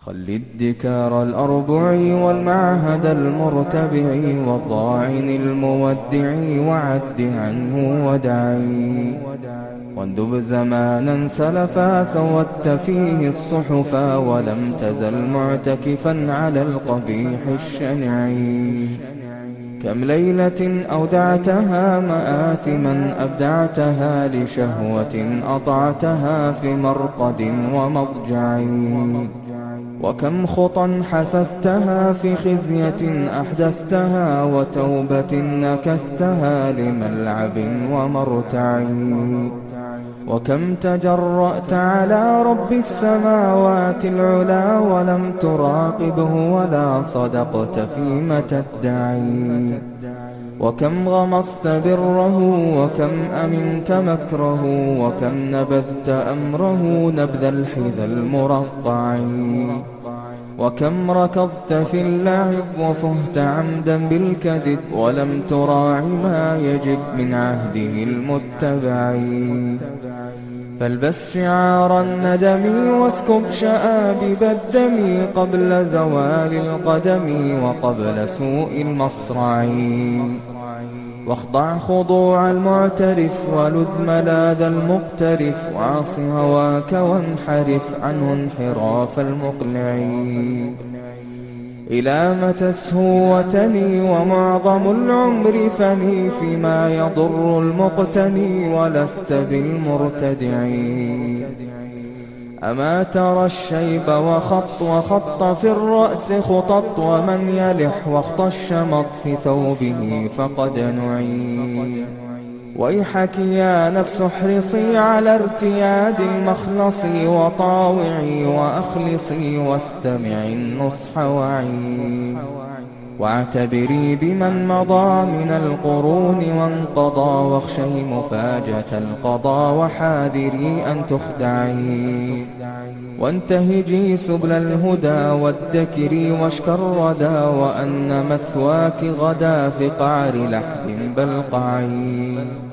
خل الدكار الأربع والمعهد المرتبع والضاعن المودع وعد عنه ودعي واندب زمانا سلفا سودت فيه الصحفا ولم تزل معتكفا على القبيح الشنع كم ليلة أودعتها مآثما أبدعتها لشهوة أطعتها في مرقد ومضجع وكم خطا حثثتها في خزية أحدثتها وتوبة نكثتها لملعب ومرتع وكم تجرأت على رب السماوات العلا ولم تراقبه ولا صدقت فيما تدعي وكم غمصت بره وكم أمنت مكره وكم نبذت أمره نبذ الحذى المرقع وكم ركضت في اللعب وفهت عمدا بالكذب ولم تراع ما يجب من عهده المتبع فالبس شعار الندم واسكب شآبب الدم قبل زوال القدم وقبل سوء المصرع واخضع خضوع المعترف ولذ ملاذ المقترف وعص هواك وانحرف عنه انحراف المقلع إلى متى السهوتني ومعظم العمر فني فيما يضر المقتني ولست بالمرتدع أما ترى الشيب وخط في الرأس خطط ومن يلح واخط الشمط في ثوبه فقد نعي ويحك يا نفس احرصي على ارتياد المخلص وطاوعي وأخلصي واستمعي النصح وعي واعتبري بمن مضى من القرون وانقضى واخشي مفاجأة القضاء وحاذري أن تخدعي وانتهجي سبل الهدى وادكري واشكى الردى وأن مثواك غدا في قعر لحد بلقعي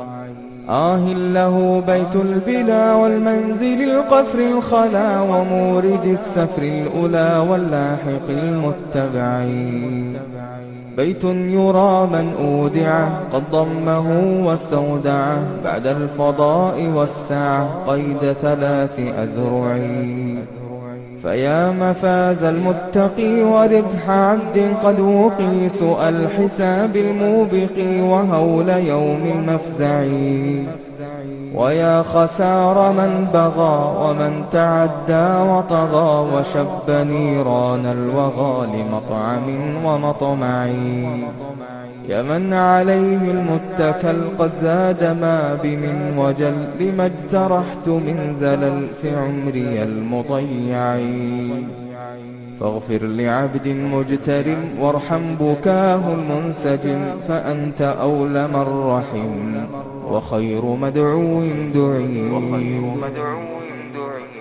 له بيت البلا والمنزل القفر الخلا ومورد السفر الأولى واللاحق المتبع بيت يرى من أودعه قد ضمه واستودعه بعد الفضاء والسعة قيد 3 أذرع فيا مفاز المتقي وربح عبد قد وقي سوء الحساب الموبق وهول يوم المفزع ويا خسار من بغى ومن تعدى وطغى وشب نيران الوغى لمطعم ومطمع يا من عليه المتكل قد زاد ما بمن وجل لما اجترحت من زلل في عمري المضيع فاغفر لعبد مجترم وارحم بكاه المنسجم فأنت أولى من رحم وخير مدعو دعي